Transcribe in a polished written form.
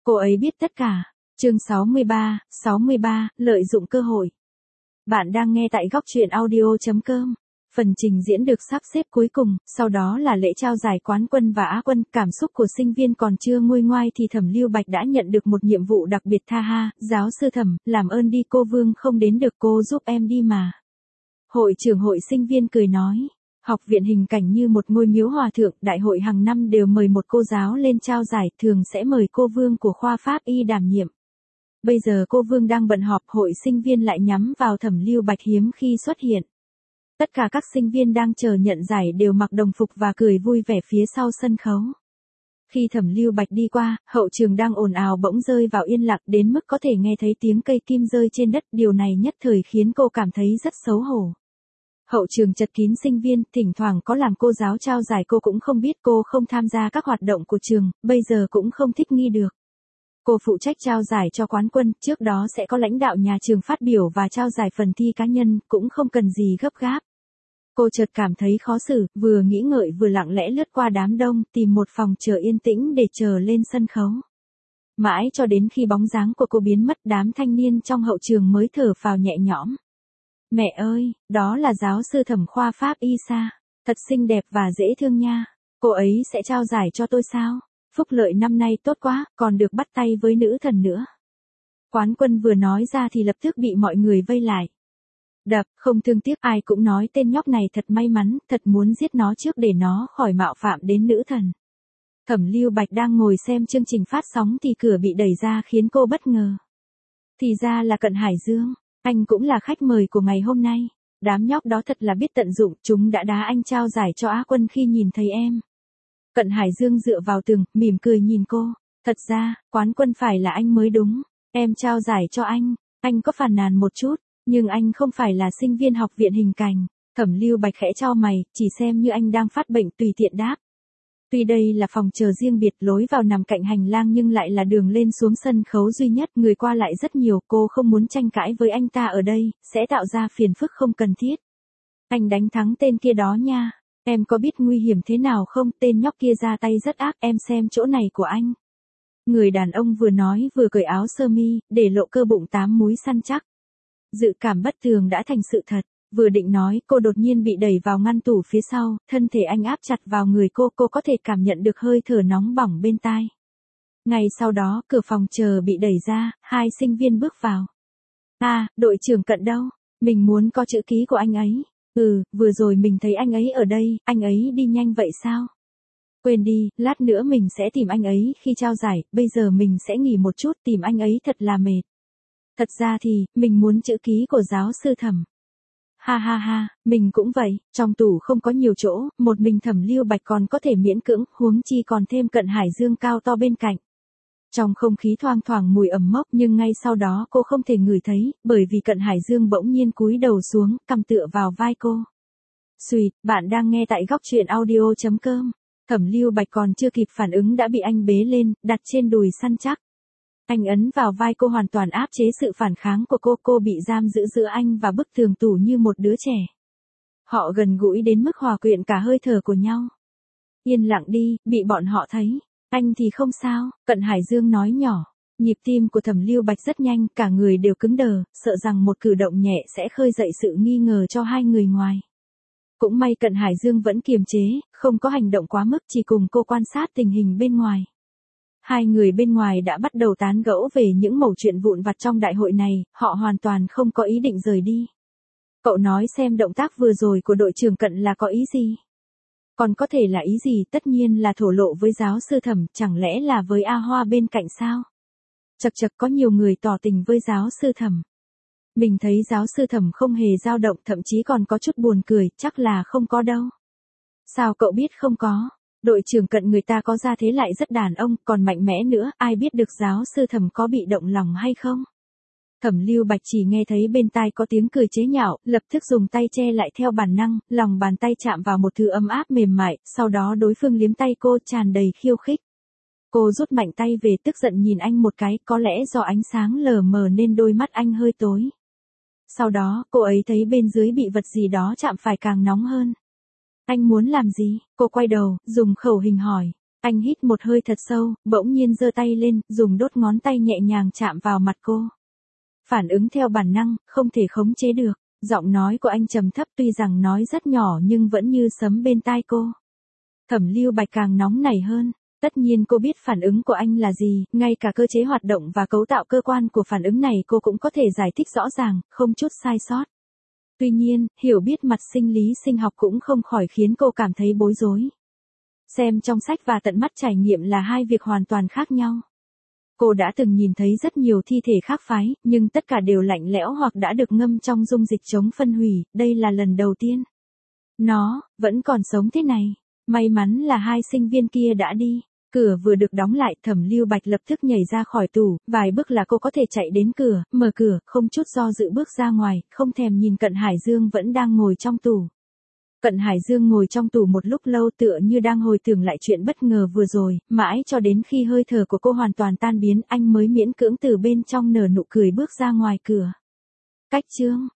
Cô ấy biết tất cả. Chương 63, lợi dụng cơ hội. Bạn đang nghe tại góc truyện audio.com. Phần trình diễn được sắp xếp cuối cùng, sau đó là lễ trao giải quán quân và á quân. Cảm xúc của sinh viên còn chưa nguôi ngoai thì Thẩm Lưu Bạch đã nhận được một nhiệm vụ đặc biệt. Ha ha, giáo sư Thẩm, làm ơn đi, cô Vương không đến được, cô giúp em đi mà. Hội trưởng hội sinh viên cười nói. Học viện hình cảnh như một ngôi miếu hòa thượng, đại hội hàng năm đều mời một cô giáo lên trao giải, thường sẽ mời cô Vương của khoa Pháp Y đảm nhiệm. Bây giờ cô Vương đang bận họp, hội sinh viên lại nhắm vào Thẩm Lưu Bạch hiếm khi xuất hiện. Tất cả các sinh viên đang chờ nhận giải đều mặc đồng phục và cười vui vẻ phía sau sân khấu. Khi Thẩm Lưu Bạch đi qua, hậu trường đang ồn ào bỗng rơi vào yên lặng đến mức có thể nghe thấy tiếng cây kim rơi trên đất, điều này nhất thời khiến cô cảm thấy rất xấu hổ. Hậu trường chật kín sinh viên, thỉnh thoảng có làm cô giáo trao giải cô cũng không biết, cô không tham gia các hoạt động của trường, bây giờ cũng không thích nghi được. Cô phụ trách trao giải cho quán quân, trước đó sẽ có lãnh đạo nhà trường phát biểu và trao giải phần thi cá nhân, cũng không cần gì gấp gáp. Cô chợt cảm thấy khó xử, vừa nghĩ ngợi vừa lặng lẽ lướt qua đám đông, tìm một phòng chờ yên tĩnh để chờ lên sân khấu. Mãi cho đến khi bóng dáng của cô biến mất, đám thanh niên trong hậu trường mới thở phào nhẹ nhõm. Mẹ ơi, đó là giáo sư Thẩm khoa Pháp Y Sa, thật xinh đẹp và dễ thương nha. Cô ấy sẽ trao giải cho tôi sao? Phúc lợi năm nay tốt quá, còn được bắt tay với nữ thần nữa. Quán quân vừa nói ra thì lập tức bị mọi người vây lại. Đập, không thương tiếc, ai cũng nói tên nhóc này thật may mắn, thật muốn giết nó trước để nó khỏi mạo phạm đến nữ thần. Thẩm Lưu Bạch đang ngồi xem chương trình phát sóng thì cửa bị đẩy ra khiến cô bất ngờ. Thì ra là Cận Hải Dương, anh cũng là khách mời của ngày hôm nay. Đám nhóc đó thật là biết tận dụng, chúng đã đá anh trao giải cho á quân khi nhìn thấy em. Cận Hải Dương dựa vào tường, mỉm cười nhìn cô. Thật ra, quán quân phải là anh mới đúng. Em trao giải cho anh có phàn nàn một chút, nhưng anh không phải là sinh viên học viện hình cảnh. Thẩm Lưu Bạch khẽ chau mày, chỉ xem như anh đang phát bệnh, tùy tiện đáp. Tuy đây là phòng chờ riêng biệt, lối vào nằm cạnh hành lang nhưng lại là đường lên xuống sân khấu duy nhất, người qua lại rất nhiều, cô không muốn tranh cãi với anh ta ở đây, sẽ tạo ra phiền phức không cần thiết. Anh đánh thắng tên kia đó nha. Em có biết nguy hiểm thế nào không, tên nhóc kia ra tay rất ác, em xem chỗ này của anh. Người đàn ông vừa nói vừa cởi áo sơ mi, để lộ cơ bụng 8 múi săn chắc. Dự cảm bất thường đã thành sự thật, vừa định nói, cô đột nhiên bị đẩy vào ngăn tủ phía sau, thân thể anh áp chặt vào người cô có thể cảm nhận được hơi thở nóng bỏng bên tai. Ngay sau đó, cửa phòng chờ bị đẩy ra, 2 sinh viên bước vào. Đội trưởng Cận đâu? Mình muốn có chữ ký của anh ấy. Vừa rồi mình thấy anh ấy ở đây, anh ấy đi nhanh vậy sao? Quên đi, lát nữa mình sẽ tìm anh ấy khi trao giải, bây giờ mình sẽ nghỉ một chút, tìm anh ấy thật là mệt. Thật ra thì, mình muốn chữ ký của giáo sư Thẩm. Ha, mình cũng vậy, trong tủ không có nhiều chỗ, một mình Thẩm Lưu Bạch còn có thể miễn cưỡng, huống chi còn thêm Cận Hải Dương cao to bên cạnh. Trong không khí thoang thoảng mùi ẩm mốc, nhưng ngay sau đó cô không thể ngửi thấy, bởi vì Cận Hải Dương bỗng nhiên cúi đầu xuống, cằm tựa vào vai cô. Xùi, bạn đang nghe tại góc truyện audio.com. Thẩm Lưu Bạch còn chưa kịp phản ứng đã bị anh bế lên, đặt trên đùi săn chắc. Anh ấn vào vai cô, hoàn toàn áp chế sự phản kháng của cô bị giam giữ giữa anh và bức tường tủ như một đứa trẻ. Họ gần gũi đến mức hòa quyện cả hơi thở của nhau. Yên lặng đi, bị bọn họ thấy. Anh thì không sao, Cận Hải Dương nói nhỏ. Nhịp tim của Thẩm Lưu Bạch rất nhanh, cả người đều cứng đờ, sợ rằng một cử động nhẹ sẽ khơi dậy sự nghi ngờ cho hai người ngoài. Cũng may Cận Hải Dương vẫn kiềm chế, không có hành động quá mức, chỉ cùng cô quan sát tình hình bên ngoài. Hai người bên ngoài đã bắt đầu tán gẫu về những mẩu chuyện vụn vặt trong đại hội này, họ hoàn toàn không có ý định rời đi. Cậu nói xem động tác vừa rồi của đội trưởng Cận là có ý gì? Còn có thể là ý gì, tất nhiên là thổ lộ với giáo sư Thẩm, chẳng lẽ là với A Hoa bên cạnh sao? Chật có nhiều người tỏ tình với giáo sư Thẩm. Mình thấy giáo sư Thẩm không hề dao động, thậm chí còn có chút buồn cười, chắc là không có đâu. Sao cậu biết không có? Đội trưởng Cận người ta có ra thế lại rất đàn ông, còn mạnh mẽ nữa, ai biết được giáo sư Thẩm có bị động lòng hay không? Thẩm Lưu Bạch chỉ nghe thấy bên tai có tiếng cười chế nhạo, lập tức dùng tay che lại theo bản năng, lòng bàn tay chạm vào một thứ ấm áp mềm mại, sau đó đối phương liếm tay cô, tràn đầy khiêu khích. Cô rút mạnh tay về, tức giận nhìn anh một cái, có lẽ do ánh sáng lờ mờ nên đôi mắt anh hơi tối. Sau đó, cô ấy thấy bên dưới bị vật gì đó chạm phải càng nóng hơn. Anh muốn làm gì? Cô quay đầu, dùng khẩu hình hỏi. Anh hít một hơi thật sâu, bỗng nhiên giơ tay lên, dùng đốt ngón tay nhẹ nhàng chạm vào mặt cô. Phản ứng theo bản năng, không thể khống chế được. Giọng nói của anh trầm thấp tuy rằng nói rất nhỏ nhưng vẫn như sấm bên tai cô. Thẩm Lưu Bạch càng nóng nảy hơn. Tất nhiên cô biết phản ứng của anh là gì, ngay cả cơ chế hoạt động và cấu tạo cơ quan của phản ứng này cô cũng có thể giải thích rõ ràng, không chút sai sót. Tuy nhiên, hiểu biết mặt sinh lý sinh học cũng không khỏi khiến cô cảm thấy bối rối. Xem trong sách và tận mắt trải nghiệm là hai việc hoàn toàn khác nhau. Cô đã từng nhìn thấy rất nhiều thi thể khác phái, nhưng tất cả đều lạnh lẽo hoặc đã được ngâm trong dung dịch chống phân hủy, đây là lần đầu tiên. Nó, vẫn còn sống thế này. May mắn là hai sinh viên kia đã đi. Cửa vừa được đóng lại, Thẩm Lưu Bạch lập tức nhảy ra khỏi tủ, vài bước là cô có thể chạy đến cửa, mở cửa, không chút do dự bước ra ngoài, không thèm nhìn Cận Hải Dương vẫn đang ngồi trong tủ. Cận Hải Dương ngồi trong tủ một lúc lâu tựa như đang hồi tưởng lại chuyện bất ngờ vừa rồi, mãi cho đến khi hơi thở của cô hoàn toàn tan biến anh mới miễn cưỡng từ bên trong nở nụ cười bước ra ngoài cửa. Cách chương